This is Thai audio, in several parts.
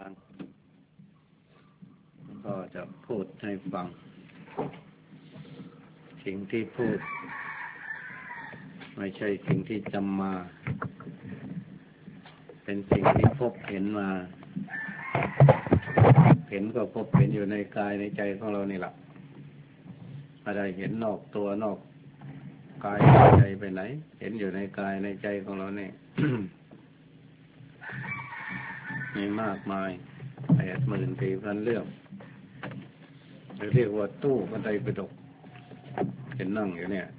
การก็จะพูดให้ฟังสิ่งที่พูดไม่ใช่สิ่งที่จำมาเป็นสิ่งที่พบเห็นมาเห็นก็พบเห็นอยู่ในกายในใจของเรานี่แหละอะไรเห็นนอกตัวนอกกายนอกใจไปไหนเห็นอยู่ในกายในใจของเราเนี่ย มีมากมาย84,000 เรื่องเรียกว่าตู้พระไตรปิฎกเห็นนั่งอยู่เนี่ย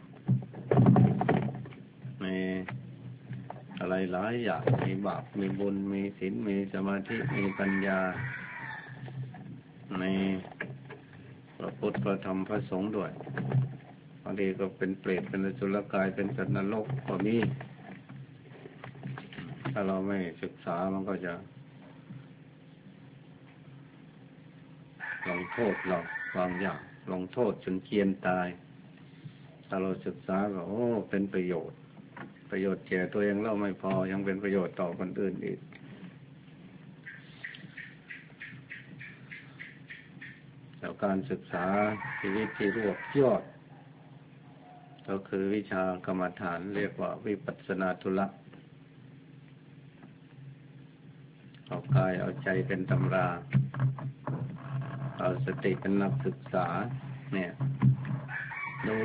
มีอะไรหลายอย่างมีบาปมีบุญมีศีลมีสมาธิมีปัญญาในพระพุทธพระธรรมพระสงฆ์ด้วยบางทีก็เป็นเปรตเป็นอสุรกายเป็นสัตว์นรกก็มีถ้าเราไม่ศึกษามันก็จะลงโทษเราบางอย่างลงโทษจนเกียนตายถ้าเราศึกษาก็เป็นประโยชน์แก่ตัวเองแล้วไม่พอยังเป็นประโยชน์ต่อคนอื่นอีกแล้วการศึกษาชีวิตที่รวบยอดก็คือวิชากรรมฐานเรียกว่าวิปัสสนาธุระเอากายเอาใจเป็นตำราเอาสติเป็นนักศึกษาเนี่ยดู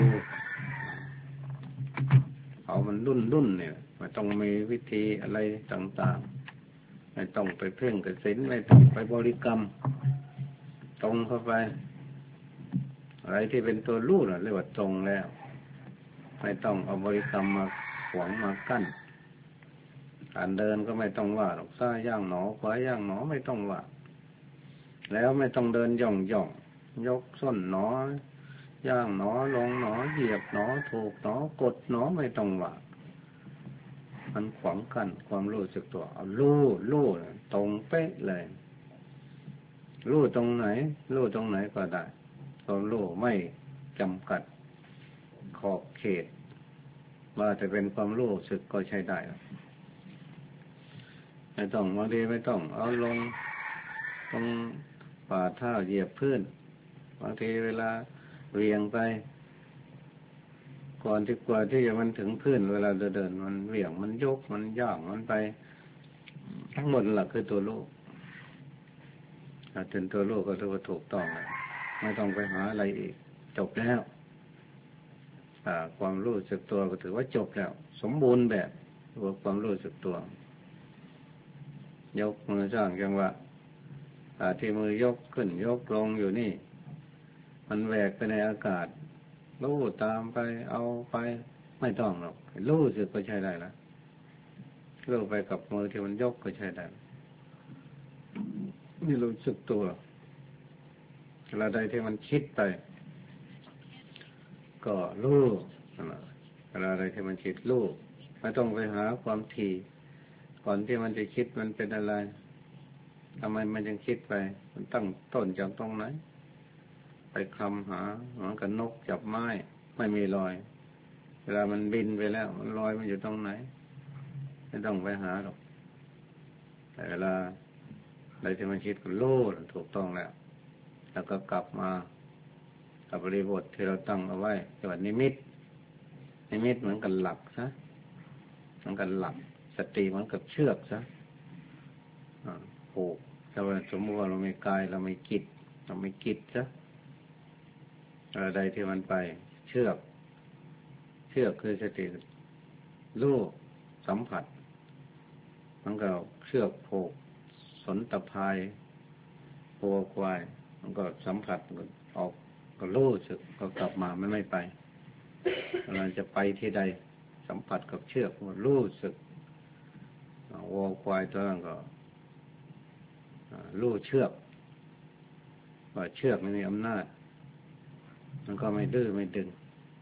เอามันรุ่นเนี่ยไม่ต้องมีวิธีอะไรต่างๆไม่ต้องไปเพ่งกับศีลไม่ต้องไปบริกรรมตรงเข้าไปอะไรที่เป็นตัวรู้น่ะเรียกว่าตรงแล้วไม่ต้องเอาบริกรรมมาขวางมากั้นการเดินก็ไม่ต้องว่าหรอกซ้ายย่างหนอขวาย่างหนอไม่ต้องว่าแล้วไม่ต้องเดินย่องยกส้นหนอย่างหนอลงหนอเหยียบหนอถูกหนอกดหนอไม่ต้องว่ามันขวางกั้นความรู้สึกตัวเอารู้ตรงเป๊ะเลยรู้ตรงไหนก็ได้ความรู้ไม่จำกัดขอบเขตว่าจะเป็นความรู้สึกก็ใช้ได้ไม่ต้องบางทีไม่ต้องเอาลงตรงฝ่าเท้าเหยียบพื้นบางทีเวลาเวียงไปก่อนที่กว่าที่จะมันถึงพื้นเวลาเดินมันเวียงมันยกมันย่างมันไปทั้งหมดหลักคือตัวลูกถ้าเป็นตัวลูกก็ถือว่าถูกต้องไม่ต้องไปหาอะไรอีกจบแล้วความรู้สึกตัวก็ถือว่าจบแล้วสมบูรณ์แบบตัวความรู้สึกตัวยกมือสร้างจังหวะที่มือยกขึ้นยกลงอยู่นี่มันแหวกไปในอากาศรู้ตามไปเอาไปไม่ต้องหรอกรู้สึกก็ใช้ได้แล้วรู้ไปกับมือที่มันยกก็ใช้ได้นี่รู้สึกตัวเวลาใดที่มันคิดไปก็รู้เวลาใดที่มันคิดรู้ไม่ต้องไปหาความถี่ก่อนที่มันจะคิดมันเป็นอะไรทำไมมันยังคิดไปมันตั้งต้นจากตรงไหนไปคลำหาเหมือนกับนกจับไม้ไม่มีรอยเวลามันบินไปแล้วมันรอยมันอยู่ตรงไหนไม่ต้องไปหาหรอกแต่เวลาใดที่มันคิดก็รู้ถูกต้องแล้วก็กลับมากับบริบทที่เราตั้งเอาไว้จังหวะนิมิตเหมือนกับหลักซะเหมือนกับหลักสติเหมือนกับเชือกซะผูกถ้าว่าสมมติว่าเรามีกายเรามีจิตซะอะไรที่มันไปเชือกคือสติรู้สัมผัสมันก็เชือกผูกสนตะพายวัวควายมันก็สัมผัสออกก็รู้สึกก็กลับมาไม่ไปเราจะไปที่ใดสัมผัสกับเชือกมันรู้สึกวัวควายตัวนั้นก็รู้เชือกว่าเชือกมันมีอำนาจมันก็ไม่ดื้อไม่ดึง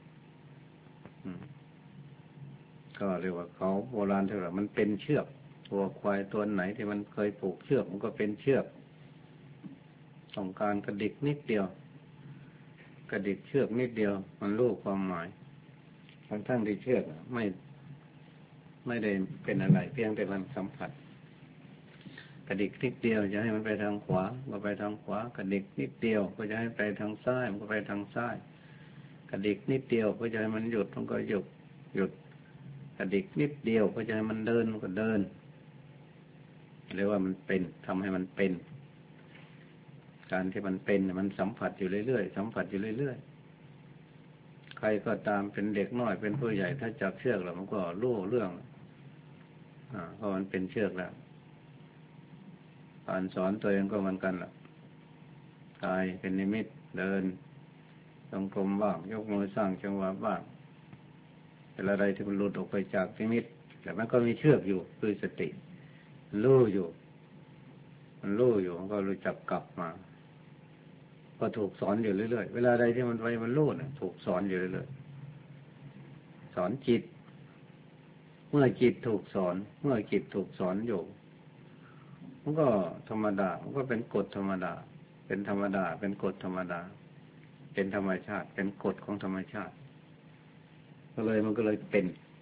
ก็เรียกว่าเขาโบราณเท่าไหร่มันเป็นเชือกวัวควายตัวไหนที่มันเคยผูกเชือกมันก็เป็นเชือกต้องการกระดิกนิดเดียวกระดิกเชือกนิดเดียวมันรู้ความหมายทั้งที่เชือกไม่ได้เป็นอะไรเพียงแต่มันสัมผัสกระดิกนิดเดียวจะให้มันไปทางขวาก็ไปทางขวากระดิกนิดเดียวก็จะให้ไปทางซ้ายมันก็ไปทางซ้ายกระดิกนิดเดียวก็จะให้มันหยุดมันก็หยุดกระดิกนิดเดียวก็จะให้มันเดินมันก็เดินเรียกว่ามันเป็นทำให้มันเป็นการที่มันเป็นมันสัมผัสอยู่เรื่อยๆสัมผัสอยู่เรื่อยๆใครก็ตามเป็นเด็กน้อยเป็นผู้ใหญ่ถ้าจับเชือกแล้วมันก็รู้เรื่องเพราะมันเป็นเชือกแล้วการสอนตัวเองก็เหมือนกันล่ะกายเป็นนิมิตเดินจงกรมบ้างยกมือสร้างจังหวะบ้างแต่ละใดที่มันหลุดออกไปจากนิมิตแต่มันก็มีเชือกอยู่คือสติรู้อยู่มันรู้อยู่มันก็รู้จักกลับมาก็ถูกสอนอยู่เรื่อยๆเวลาใดที่มันไปมันรู้เนี่ยถูกสอนอยู่เรื่อยๆสอนจิตเมื่อจิตถูกสอนเมื่อจิตถูกสอนอยู่มันก็ธรรมดามันก็เป็นกฎธรรมดาเป็นธรรมดาเป็นกฎธรรมดาเป็นธรรมชาติเป็นกฎของธรรมชาติมันก็เลยเป็น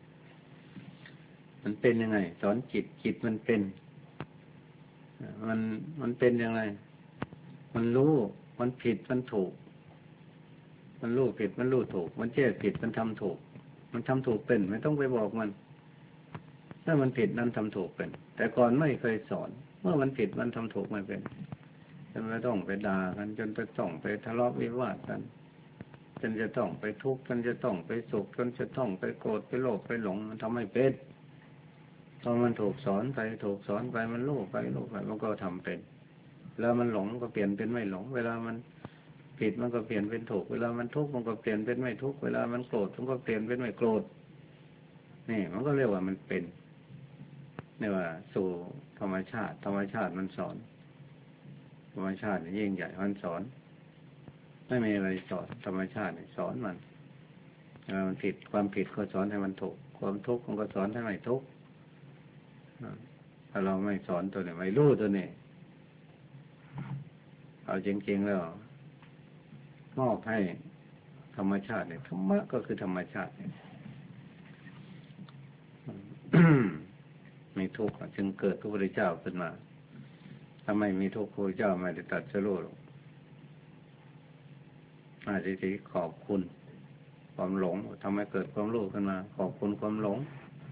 มันเป็นยังไงสอนจิตมันเป็นมันเป็นยังไงมันรู้มันผิดมันถูกมันรู้ผิดมันรู้ถูกมันแก้ผิดมันทำถูกมันทำถูกเป็นไม่ต้องไปบอกมันถ้ามันผิดนั้นทำถูกเป็นแต่ก่อนไม่เคยสอนเมื่อมันผิดมันทำถูกไม่เป็นจนไม่ต้องไปด่ากันจนไปต้องไปทะเลาะวิวาทกันจนจะต้องไปทุกข์จนจะต้องไปสุขจนจะต้องไปโกรธไปโลภไปหลงมันทำไม่เป็นพอมันถูกสอนไปมันรู้ไปมันก็ทำเป็นแล้วมันหลงก็เปลี่ยนเป็นไม่หลงเวลามันผิดมันก็เปลี่ยนเป็นถูกเวลามันทุกข์มันก็เปลี่ยนเป็นไม่ทุกข์เวลามันโกรธมันก็เปลี่ยนเป็นไม่โกรธนี่มันก็เรียกว่ามันเป็นนี่ว่าสู่ธรรมชาติมันสอนธรรมชาติยิ่งใหญ่มันสอนไม่มีอะไรสอนธรรมชาติสอนมันมันผิดความผิดก็สอนให้มันถูกความทุกข์มันก็สอนให้ไม่ทุกข์ถ้าเราไม่สอนตัวนี้ไม่รู้ตัวนี้เอาจริงๆแล้วมอบให้ธรรมชาติเนี่ยธรรมะก็คือธรรมชาติเนี่ย มีทุกข์จึงเกิดพระพุทธเจ้าขึ้นมาถ้าไม่มีทุกข์พระพุทธเจ้าไม่ได้ตรัสรู้หรอกอาจจะขอบคุณความหลงทำให้เกิดความรู้ขึ้นมาขอบคุณความหลง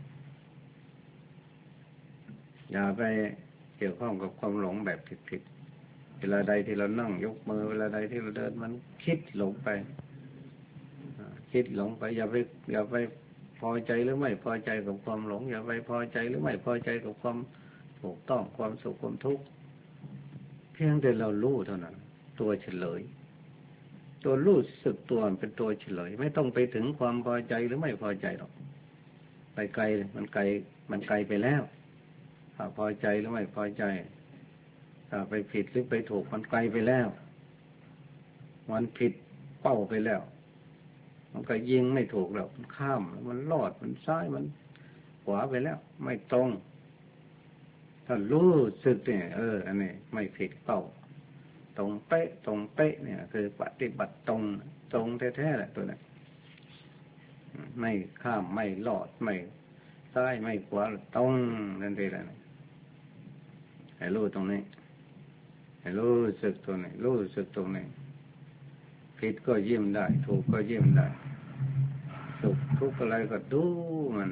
อย่าไปเกี่ยวข้องกับความหลงแบบผิดๆเวลาใดที่เรานั่งยกมือเวลาใดที่เราเดินมันคิดหลงไปอย่าไปพอใจหรือไม่พอใจกับความหลงอย่าไปพอใจหรือไม่พอใจกับความถูกต้องความสุขความทุกข์เพียงแต่เรารู้เท่านั้นตัวเฉลยตัวรู้สึกตัวเป็นตัวเฉลยไม่ต้องไปถึงความพอใจหรือไม่พอใจหรอกไปไกลมันไกลไปแล้วถ้าพอใจหรือไม่พอใจถ้าไปผิดหรือไปถูกมันไกลไปแล้วมันผิดเป้าไปแล้วมันก็ยิงไม่ถูกแล้วมันข้ามมันลอดมันซ้ายมันขวาไปแล้วไม่ตรงถ้ารู้สึกเนี่ยอันนี้ไม่ผิดเป้าตรงเป๊ะเนี่ยคือปฏิบัติตรงแท้ๆแหละตัวนี้ไม่ข้ามไม่ลอดไม่ซ้ายไม่ขวาตรงนั่นเองแหละให้รู้ตรงนี้ให้รู้สึกตรงนี้รู้สึกตรงนี้ผิดก็ยิ้มได้ถูกก็ยิ้มได้สุขทุกข์อะไรก็ดูมัน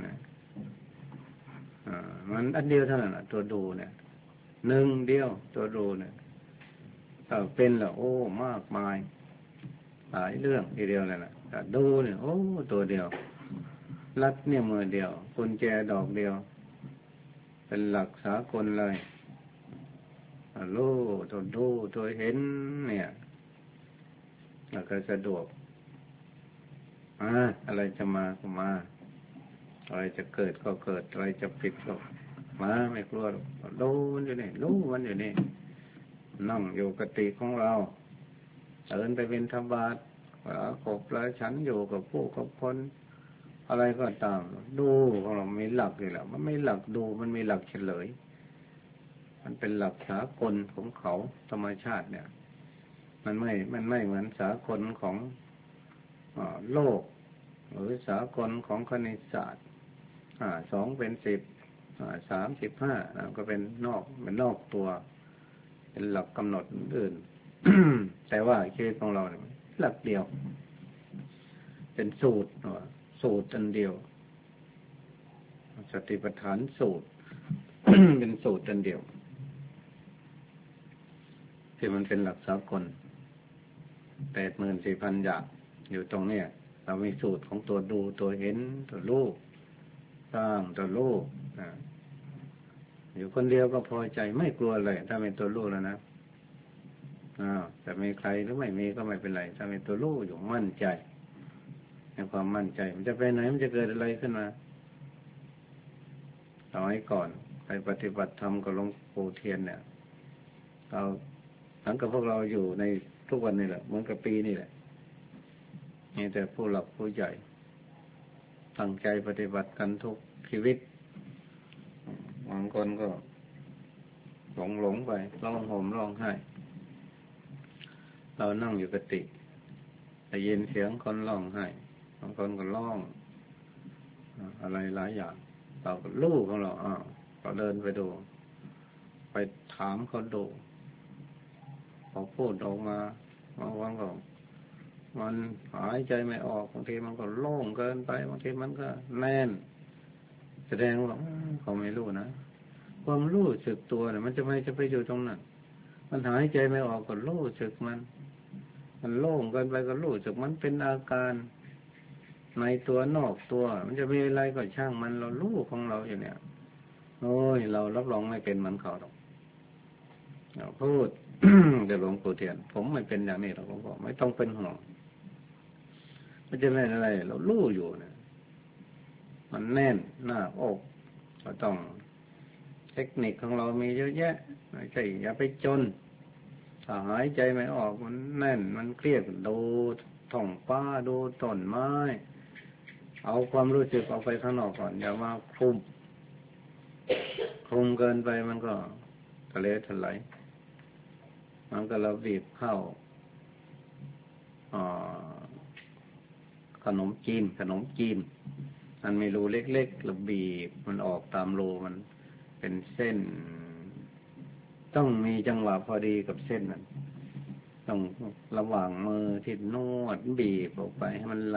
มันอันเดียวเท่านั้นตัวดูเนี่ยหนึ่งเดียวตัวดูเนี่ยถ้าเป็นแล้วโอ้มากมายหลายเรื่องทีเดียวเลยนะแต่ดูเนี่ยโอ้ตัวเดียวลัดเนี่ยมือเดียวกุญแจดอกเดียวเป็นหลักสากลเลยรู้ตัวดูตัวเห็นเนี่ยแล้วก็สะดวกอะไรจะมาก็มาอะไรจะเกิดก็เกิดอะไรจะผิดก็มาไม่กลัวดูมันอยู่นี่รู้มันอยู่นี่นั่งอยู่กติของเราเดินไปบิณฑบาตขบแล้วฉันอยู่กับผู้กับคนอะไรก็ตามดูของเรามีหลักอยู่แล้วมันไม่หลักดูมันมีหลักเฉลยมันเป็นหลักสากลของเขาธรรมชาติเนี่ยมันไม่เหมือนสากลของโลกหรือสากลของคณิตศาสตร์2 เป็น 10 35ก็เป็นนอกตัวเป็นหลักกำหนดอื่น แต่ว่าชีวิตของเราเนี่ยหลักเดียวเป็นสูตรอันเดียวสติปัฏฐานสูตร เป็นสูตรอันเดียวที่มันเป็นหลักสากล 84,000 อย่างอยู่ตรงเนี้ยเรามีสูตรของตัวดูตัวเห็นตัวรู้สร้างตัวรู้อยู่คนเดียวก็พอใจไม่กลัวเลยถ้าเป็นตัวรู้แล้วนะแต่มีใครหรือไม่มีก็ไม่เป็นไรถ้าเป็นตัวรู้อยู่มั่นใจในความมั่นใจมันจะไปไหนมันจะเกิดอะไรขึ้นมาสมัยก่อนไปปฏิบัติธรรมกับหลวงปู่เทียนเนี่ยเราหลังกับพวกเราอยู่ในทุกวันนี้แหละเหมือนกับปีนี่แหละมีแต่ผู้หลักผู้ใหญ่ตั้งใจปฏิบัติกันทุกชีวิตบางคนก็หลงไปร้องห่มร้องไห้เรานั่งอยู่กุฏิได้ยินเสียงคนร้องไห้บางคนก็ร้องอะไรหลายอย่างเราก็ลูกของเราก็เดินไปดูไปถามเขาดูเขาพูดออกมาบางวันก็มันหายใจไม่ออกบางทีมันก็โล่งเกินไปบางทีมันก็แน่นแสดงว่าเขาไม่รู้นะความรู้สึกตัวเนี่ยมันจะไปอยู่ตรงนั้นมันหายใจไม่ออกก็รู้สึกมันโล่งเกินไปก็รู้สึกมันเป็นอาการในตัวนอกตัวมันจะมีอะไรก็ช่างมันเรารู้ของเราอยู่เนี่ยโอ้ยเรารับรองไม่เป็นเหมือนเขาหรอกเราพูด เดี๋ยวหลวงปู่เทียนผมไม่เป็นอย่างนี้หรอกผมบอกไม่ต้องเป็นห่วงมันจะไม่อะไรเรารู้อยู่เนี่ยมันแน่นหน้าอกก็ต้องเทคนิคของเรามีเยอะแยะไม่ใช่อย่าไปจนถ้าหายใจไม่ออกมันแน่นมันเครียดดูท้องฟ้าดูต้นไม้เอาความรู้สึกออกไปข้างนอกก่อนอย่ามาคลุมเกินไปมันก็ทะเลถลายมันก็เราบีบเข้าขนมจีนมันมีรูเล็กๆเราบีบมันออกตามรูมันเป็นเส้นต้องมีจังหวะพอดีกับเส้นนั้นต้องระหว่างมือที่นวดบีบออกไปให้มันไหล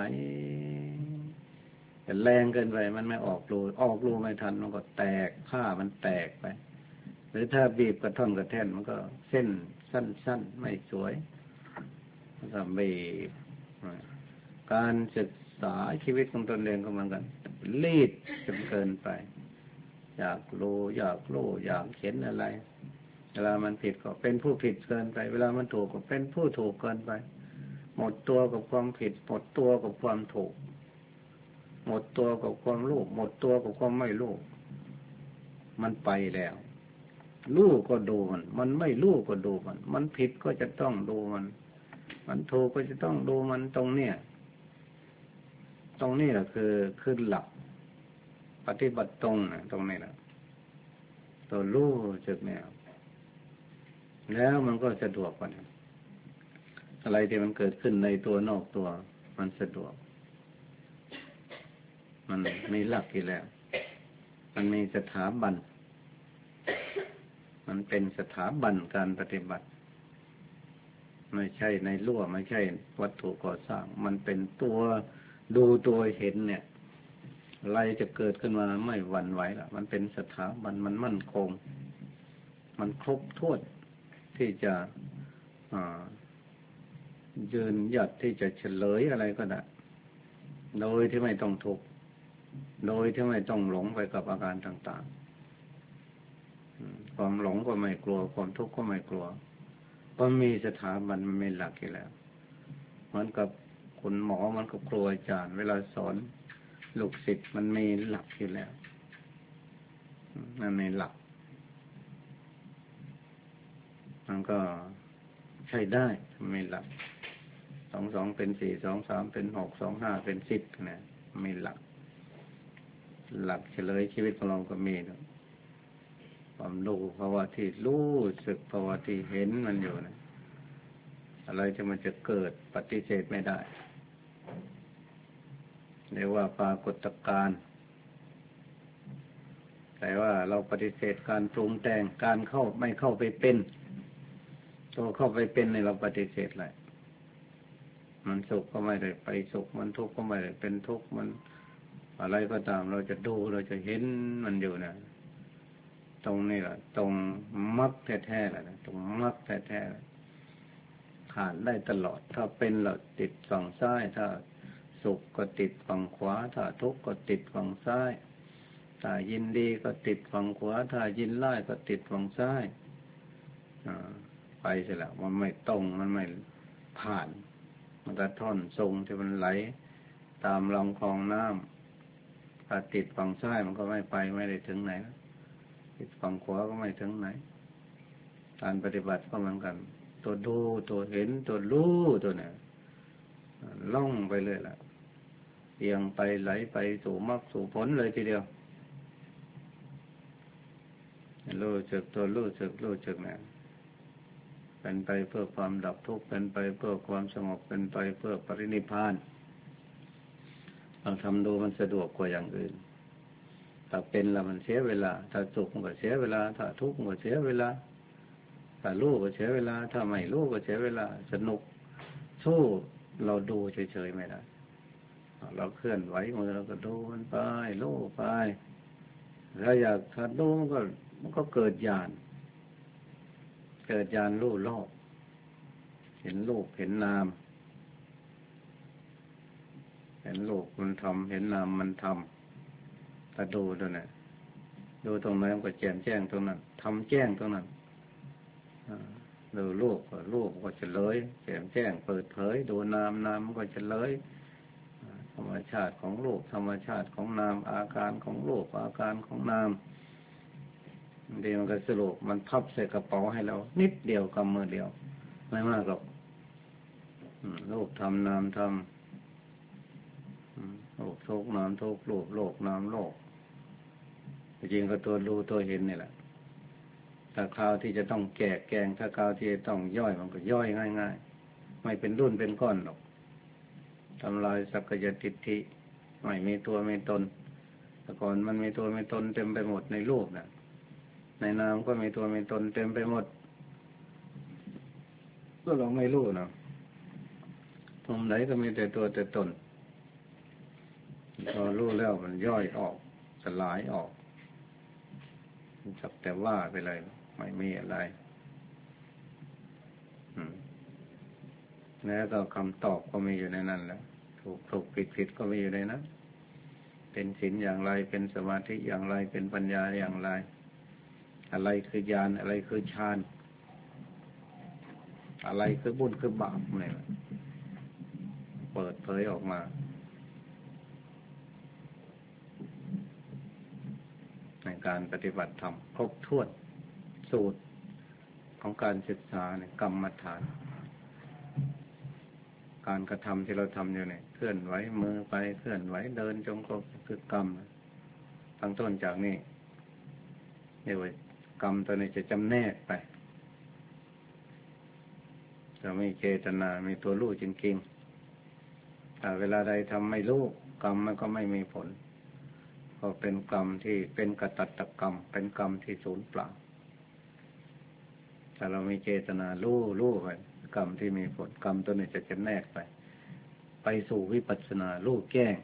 แต่แรงเกินไปมันไม่ออกรูไม่ทันมันก็แตกผ้ามันแตกไปหรือถ้าบีบกระท่อนกระแท่นมันก็เส้นสั้นๆไม่สวยมันก็บีบการศึกษาชีวิตของตนเองก็เหมือนกันรีดจนเกินไปอยากรู้อยากเห็นอะไรเวลามันผิดก็เป็นผู้ผิดเกินไปเวลามันถูกก็เป็นผู้ถูกเกินไปหมดตัวกับความผิดหมดตัวกับความถูกหมดตัวกับความรู้หมดตัวกับความไม่รู้มันไปแล้วรู้ก็ดูมันไม่รู้ก็ดูมันผิดก็จะต้องดูมันถูกก็จะต้องดูมันตรงนี้แหละคือหลักปฏิบัติตรงนะตรงนี้แหละตัวรู้จึกเนี่ยแล้วมันก็สะดวกกว่าอะไรที่มันเกิดขึ้นในตัวนอกตัวมันสะดวกมันมีหลักอยู่แล้วมันมีสถาบันมันเป็นสถาบันการปฏิบัติไม่ใช่ในรั้วไม่ใช่วัตถุก่อสร้างมันเป็นตัวดูตัวเห็นเนี่ยอะไรจะเกิดขึ้นมาไม่หวั่นไหวละมันเป็นสถาบันมันมั่นคงมันครบถ้วนที่จะยืนหยัดที่จะเฉลยอะไรก็ได้โดยที่ไม่ต้องทุกข์โดยที่ไม่ต้องหลงไปกับอาการต่างๆความหลงก็ไม่กลัวความทุกข์ก็ไม่กลัวเพราะมีสถาบันมันมีหลักอยู่แล้วเหมือนกับคุณหมอมันกับครูอาจารย์เวลาสอนลูกศิษย์มันมีหลักอยู่แล้วมันมีหลักมันก็ใช้ได้มีหลัก2 เป็น 4 2 3เป็น 6 2 5เป็น 10นะมีหลักเฉลยชีวิตของเราก็มีความรู้ภาวะที่รู้สึกภาวะที่เห็นมันอยู่นะอะไรที่มันจะเกิดปฏิเสธไม่ได้เรียกว่าปรากฏการณ์แต่ว่าเราปฏิเสธการปรุงแต่งการไม่เข้าไปเป็นตัวเข้าไปเป็นในเราปฏิเสธเลยมันสุขก็ไม่ได้ไปสุขมันทุกข์ก็ไม่ได้เป็นทุกข์มันอะไรก็ตามเราจะดูเราจะเห็นมันอยู่นะตรงนี้แหละตรงมรรคแท้ๆแหละตรงมรรคแท้ๆผ่านได้ตลอดถ้าเป็นเราติดฝั่งซ้ายถ้าสุขก็ติดฝั่งขวาถ้าทุกข์ก็ติดฝั่งซ้ายถ้ายินดีก็ติดฝั่งขวาถ้ายินร้ายก็ติดฝั่งซ้ายไปเสียแล้วมันไม่ตรงมันไม่ผ่านมันก็ท่อนทรงที่มันไหลตามลำคลองน้ำถ้าติดฝั่งซ้ายมันก็ไม่ไปไม่ได้ถึงไหนติดฝั่งขวาก็ไม่ถึงไหนการปฏิบัติก็เหมือนกันตัวดูตัวเห็นตัวรู้ตัวเนี่ยล่องไปเลยล่ะเอียงไปไหลไปสู่มรรคสู่ผลเลยทีเดียวรู้จักตัวรู้จักเนี่ยเป็นไปเพื่อความดับทุกข์เป็นไปเพื่อความสงบเป็นไปเพื่อปรินิพพานเราทำดูมันสะดวกกว่าอย่างอื่นถ้าเป็นแล้วมันเสียเวลาถ้าสุขก็เสียเวลาถ้าทุกข์ก็เสียเวลาถ้ารู้ก็เสียเวลาถ้าไม่รู้ก็เสียเวลาสนุกสู้เราดูเฉยๆไม่ได้เราเคลื่อนไหวมือเราก็ดูมันไปรู้ไปถ้าอยากถ้าดูมันก็เกิดญาณรู้โลกเห็นรูปเห็นนามเห็นรูปมันทำเห็นนามมันทำถ้าดูตรงไหนดูตรงไหนมันก็แจ้งตรงนั้นทำแจ้งตรงนั้นดูรูปก็เฉลยแจ้งเปิดเผยดูนามก็เฉลยธรรมชาติของรูปธรรมชาติของนามอาการของรูปอาการของนามดีมันก็สรุปมันพับใส่กระเป๋าให้เรานิดเดียวกำมือเดียวไม่มากหรอกรูปทำนามทำรูปทุกนามทุกรูปโลกนามโลกจริงก็ตัวรู้ตัวเห็นนี่แหละถ้าคราวที่จะต้องแกงถ้าคราวที่จะต้องย่อยมันก็ย่อยง่ายๆไม่เป็นรุ่นเป็นก้อนหรอกทำลายสักยทิฏฐิไม่มีตัวไม่ตนแต่ก่อนมันมีตัวมีตนเต็มไปหมดในรูปนะในนามก็มีตัวมีตนเต็มไปหมดก็เราไม่รู้นะตรงไหนก็มีแต่ตัวแต่ตนพอรู้แล้วมันย่อยออกสลายออกจับแต่ว่าไปเลยไม่มีอะไรแล้วก็คำตอบก็มีอยู่ในนั้นแหละถูกผิดก็มีอยู่ในนั้นเป็นศีลอย่างไรเป็นสมาธิอย่างไรเป็นปัญญาอย่างไรอะไรคือญาณอะไรคือฌานอะไรคือบุญคือบาปเนี่ยเปิดเผยออกมาในการปฏิบัติธรรมครบถ้วนสูตรของการศึกษาเนี่ยกรรมฐานการกระทำที่เราทำอยู่เนี่ยเคลื่อนไหวมือไปเคลื่อนไหวเดินจงกรมคือกรรมตั้งต้นจากนี้เรียกว่ากรรมตัวนี้จะจำแนกไปจะไม่เจตนามีตัวรู้จริงๆถ้าเวลาใดทำไม่รู้กรรมมันก็ไม่มีผลก็เป็นกรรมที่เป็นกตัตตกรรมเป็นกรรมที่สูญเปล่าถ้าเรามีเจตนารู้ไปกรรมที่มีผลกรรมตัวนี้จะจำแนกไปสู่วิปัสสนารู้แจ้ง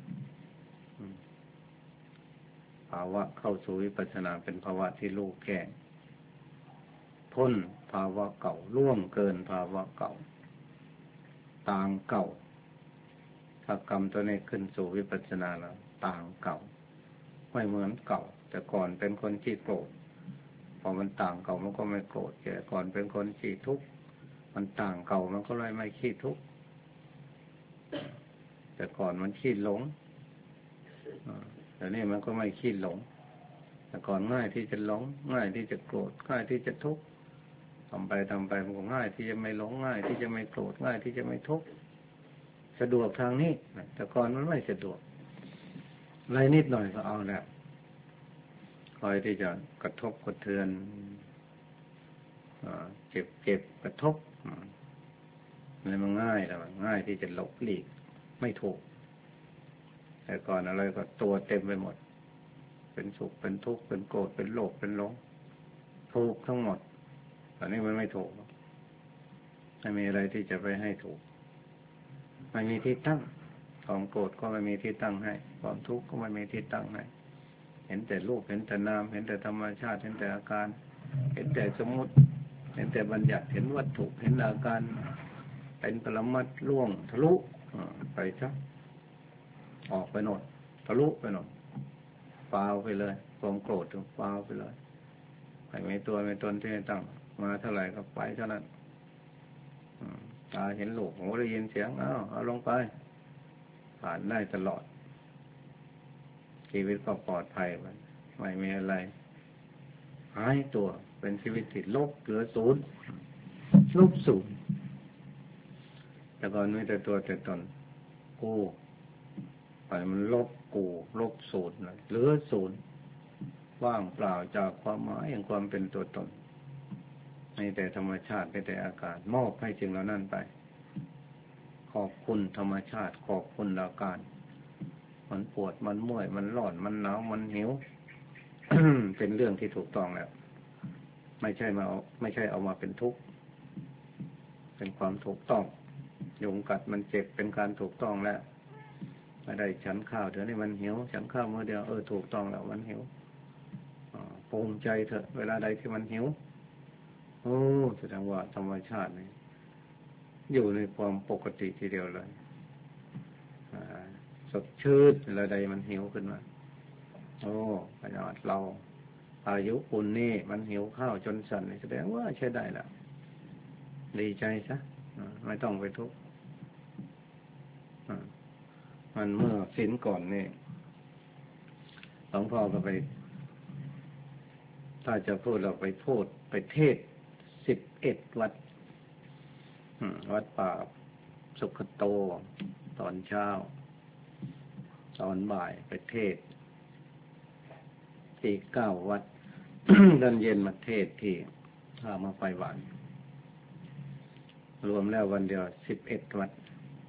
ภาวะเข้าสู่วิปัสสนาเป็นภาวะที่รู้แจ้งพ้นภาวะเก่าล่วงเกินภาวะเก่าต่างเก่าถ้ากรรมตัวนี้ขึ้นสู่วิปัสสนาแล้วต่างเก่าไม่เหมือนเก่าแต่ก่อนเป็นคนขี้โกรธพอมันต่างเก่ามันก็ไม่โกรธแต่ก่อนเป็นคนขี้ทุกข์มันต่างเก่ามันก็เลยไม่ขี้ทุกข์แต่ก่อนมันขี้หลงแต่นี่มันก็ไม่ขี้หลงแต่ก่อนง่ายที่จะหลงง่ายที่จะโกรธง่ายที่จะทุกข์ทำไปมันก็ง่ายที่จะไม่หลงง่ายที่จะไม่โกรธง่ายที่จะไม่ทุกข์สะดวกทางนี้แต่ก่อนมันไม่สะดวกอะไรนิดหน่อยก็เอาแล้วคอยที่จะกระทบกระเทือนเจ็บกระทบอะไรมันง่ายแล้วง่ายที่จะหลบหลีกไม่ถูกแต่ก่อนอะไรก็ตัวเต็มไปหมดไปเป็นสุขเป็นทุกข์เป็นโกรธเป็นโลภเป็นหลงถูกทั้งหมดตอนนี้มันไม่ถูกไม่มีอะไรที่จะไปให้ถูกไม่มีที่ตั้งความโกรธก็ไม่มีที่ตั้งให้ความทุกข์ก็ไม่มีที่ตั้งให้เห็นแต่รูปเห็นแต่นามเห็นแต่ธรรมชาติเห็นแต่อาการเห็นแต่สมมุติเห็นแต่บัญญัติเห็นวัตถุเห็นอาการเป็นปรมัตถ์ล่วงทะลุไปซะออกไปโน่นทะลุไปโน่นฟาวไปเลยความโกรธฟาวไปเลยไม่มีตัวไม่ตนที่ตั้งมาเท่าไหร่ก็ไปเท่านั้นตาเห็นรูปหูได้ยินเสียงเอาลงไปผ่านได้ตลอดชีวิตก็ปลอดภัยไม่มีอะไรหายตัวเป็นชีวิตที่ลบเหลือศูนย์ลบศูนย์แต่ก่อนมีแต่ตัวแต่ตนกูไปมันลบกูลบศูนย์เลยเหลือศูนย์ว่างเปล่าจากความหมายแห่งความเป็นตัวตนมีแต่ธรรมชาติมีแต่อาการมอบให้สิ่งเหล่านั้นไปขอบคุณธรรมชาติขอบคุณอาการมันปวดมันเมื่อยมันร้อนมันหนาวมันหิว เป็นเรื่องที่ถูกต้องแล้วไม่ใช่เอามาเป็นทุกข์เป็นความถูกต้องยุงกัดมันเจ็บเป็นการถูกต้องแล้วไม่ได้ฉันข้าวเดี๋ยวนี้มันหิวฉันข้าวมื้อเดียวถูกต้องแล้วมันหิวภูมิใจเถอะเวลาใดที่มันหิวแสดงว่าธรรมชาตินี่อยู่ในความปกติทีเดียวเลยสดชื่นเวลาใดมันหิวขึ้นมาขนาดเราอายุปุ่นนี่มันหิวข้าวจนสั่นแสดงว่าใช้ได้แล้วดีใจซะไม่ต้องไปทุกข์มันเมื่อศีลก่อนนี่หลวงพ่อก็ไปถ้าจะพูดเราไปพูดไปเทศ11 วัดวัดป่าสุขโตตอนเช้าตอนบ่ายไปเทศที่9 วัด ตอนเย็นมาเทศที่ท่ามาไฟหวานรวมแล้ววันเดียว11 วัด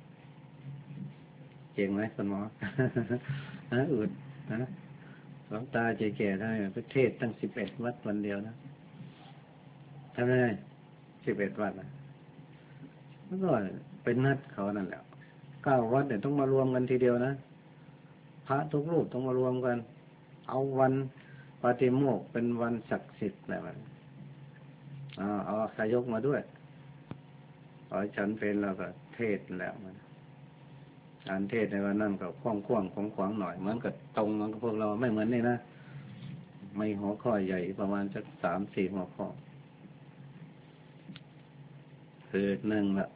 เก่งไหมคุณหมอ อึดนะหลวงตาแก่ๆได้ไปเทศตั้ง11 วัดวันเดียวนะทำไม11 วัดนะแล้วก็เป็นนัดเขานั่นแหละ9 วัดเนี่ยต้องมารวมกันทีเดียวนะพระทุกรูปต้องมารวมกันเอาวันปาฏิโมกข์เป็นวันศักดิ์สิทธิ์แบบนั้นเอาสายกมาด้วยขอฉันเป็นแล้วก็เทศแล้วการเทศในวันนั้นก็คว่ำของขวางหน่อยเหมือนกับตรงเหมือนกับพวกเราไม่เหมือนนี่นะไม่หัวข้อใหญ่ประมาณสัก3-4 หัวข้อคือ1ละ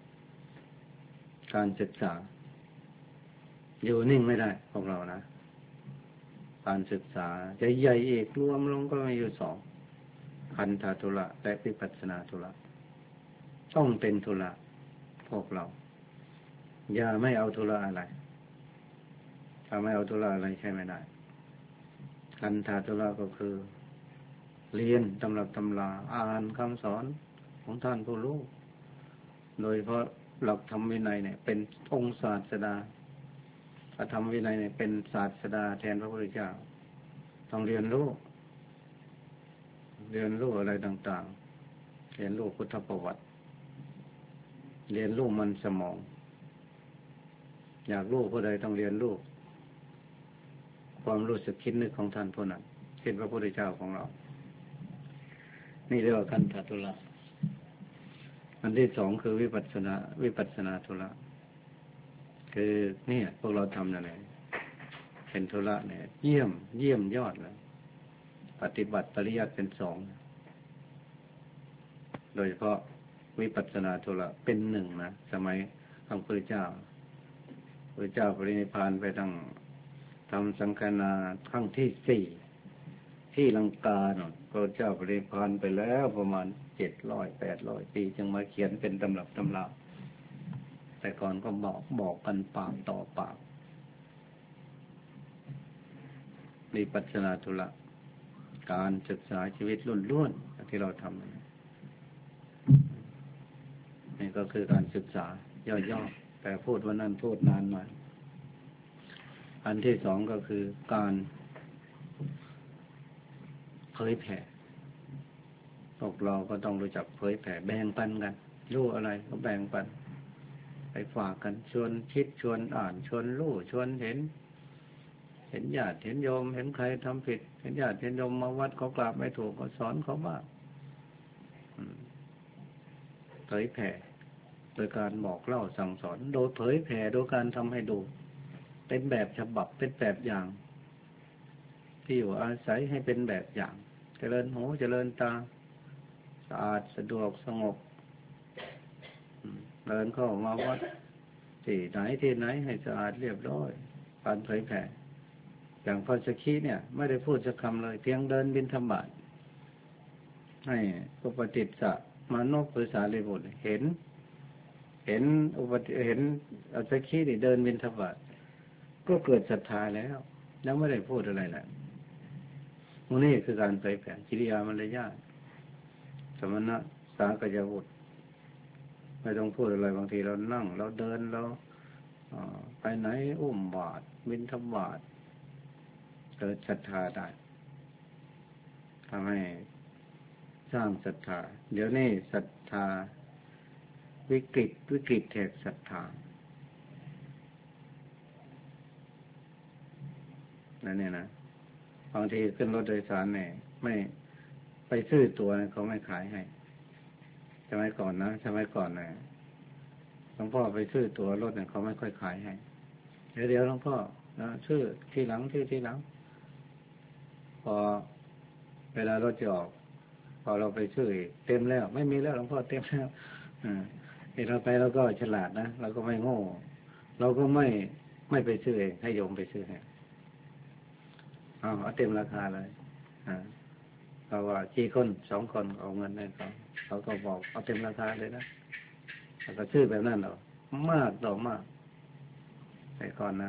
การศึกษาอยู่นิ่งไม่ได้พวกเรานะการศึกษาใหญ่ๆอีกรวมลงก็มีอยู่2ขันธธุระและวิปัสสนาธุระต้องเป็นธุระพวกเราอย่าไม่เอาธุระอะไรถ้าไม่เอาธุระอะไรใช่ไม่ได้ขันธธุระก็คือเรียนตำรับตำราอ่านคำสอนของท่านผู้รู้โดยเพราะหลักธรรมวินัยเนี่ยเป็นองค์ศาสดาพระธรรมวินัยเนี่ยเป็นศาสดาแทนพระพุทธเจ้าต้องเรียนรู้อะไรต่างๆเรียนรู้พุทธประวัติเรียนรู้มันสมองอยากรู้ผู้ใดต้องเรียนรู้ความรู้สึกคิดนึกของท่านผู้นั้นเช่นพระพุทธเจ้าของเรานี่เรียกว่าขันธธุระอันที่2คือวิปัสสนาธุระคือเนี่ยพวกเราทำนั่นเองเป็นธุระเนี่ยเยี่ยมยอดเลยปฏิบัติปริยัติเป็น2โดยเฉพาะวิปัสสนาธุระเป็น1นะสมัยพระพุทธเจ้าพระเจ้าปรินิพพานไปตั้งทำสังฆนาครั้งที่4ที่ลังกาพระเจ้าปรินิพพานไปแล้วประมาณ700-800 ปีจึงมาเขียนเป็นตำรับตำราแต่ก่อนก็บอกกันปากต่อปากวิปัสสนาธุระการศึกษาชีวิตล้วนๆที่เราทำนี่ก็คือการศึกษาย่อๆแต่พูดวันนั้นพูดนานหน่อยอันที่2ก็คือการเผยแผ่พวกเราก็ต้องรู้จักเผยแผ่แบ่งปันกันรู้อะไรก็แบ่งปันไปฝากกันชวนคิดชวนอ่านชวนรู้ชวนเห็นญาติเห็นโยมเห็นใครทำผิดเห็นญาติเห็นโยมมาวัดเขากราบไม่ถูกก็สอนเขาบ้างเผยแผ่โดยการบอกเล่าสั่งสอนโดยเผยแผ่โดยการทำให้ดูเป็นแบบฉบับเป็นแบบอย่างที่อยู่อาศัยให้เป็นแบบอย่างเจริญหูเจริญตาสะอาดสะดวกสงบเดินเข้ามาวัดที่ไหนให้สะอาดเรียบร้อยการเผยแผ่อย่างพระสักขีเนี่ยไม่ได้พูดสักคำเลยเพียงเดินบิณฑบาตให้อุปติสสะมานพหรือสารีบุตรเห็นสักขีนี่เดินบิณฑบาตก็เกิดศรัทธาแล้วยังไม่ได้พูดอะไรแหละนี่คือการเผยแผ่กิริยามารยาทสมณะสากยบุตรไม่ต้องพูดอะไรบางทีเรานั่งเราเดินเราไปไหนอุ้มบาตรบิณฑบาตเกิดศรัทธาได้ทำให้สร้างศรัทธาเดี๋ยวนี้ศรัทธาวิกฤตแทนศรัทธานั่นเนี่ยนะบางทีขึ้นรถโดยสารเนี่ยไม่ไปซื้อตัวเขาไม่ขายให้สมัยก่อนนะหลวงพ่อไปซื้อตัวรถเนี่ยเขาไม่ค่อยขายให้เดี๋ยวหลวงพ่อนะซื้อที่หลังพอเวลารถจะออกพอเราไปซื้อเต็มแล้วไม่มีแล้วหลวงพ่อเต็มแล้วเราไปเราก็ฉลาดนะเราก็ไม่โง่เราก็ไม่ไปซื้อเองให้โยมไปซื้อให้เอาเต็มราคาเลยเราว่ากี่คน2 คนเอาเงินให้เขาก็บอกเอาเต็มราคาเลยนะแล้วก็ซื้อแบบนั้นหรอมากต่อมากแต่ก่อนนะ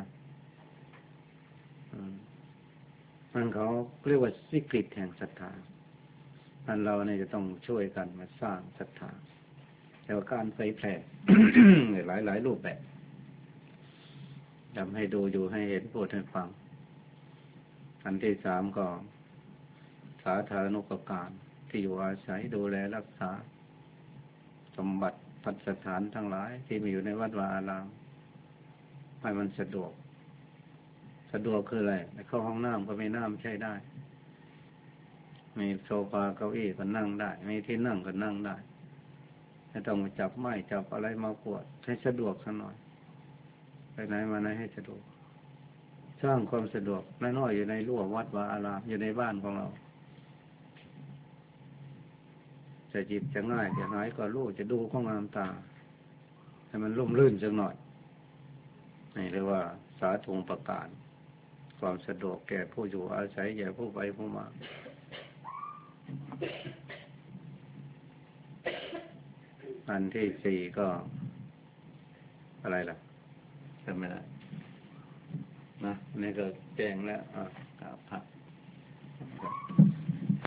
มันเขาเรียกว่าวิกฤตแห่งศรัทธาอันเราเนี่ยจะต้องช่วยกันมาสร้างศรัทธาแต่ว่าการเผยแผ่ หลายรูปแบบทำให้ดูอยู่ให้เห็นพูดให้ฟังอันที่3ก็สาธารณูปการที่อยู่อาศัยดูแลรักษาสมบัติพัฒสถานทั้งหลายที่มีอยู่ในวัดวาอารามให้มันสะดวกคืออะไรเข้าห้องน้ำก็มีน้ำใช้ได้มีโซฟาเก้าอี้ก็นั่งได้มีที่นั่งก็นั่งได้ไม่ต้องมาจับไม้จับอะไรมาปวดให้สะดวกสักหน่อยไปไหนมาไหนให้สะดวกสร้างความสะดวกน้อยๆอยู่ในรั้ววัดวาอารามอยู่ในบ้านของเราจะจิบจะง่ายจะน้อยก็รู้จะดูก็งามตาให้มันร่มรื่นสักหน่อยนี่เรียกว่าสาธงประการความสะดวกแก่ผู้อยู่อาศัยแก่ผู้ไปผู้มาอันที่4ก็อะไรล่ะจำไม่ได้นะนี่ก็แจ้งแล้ว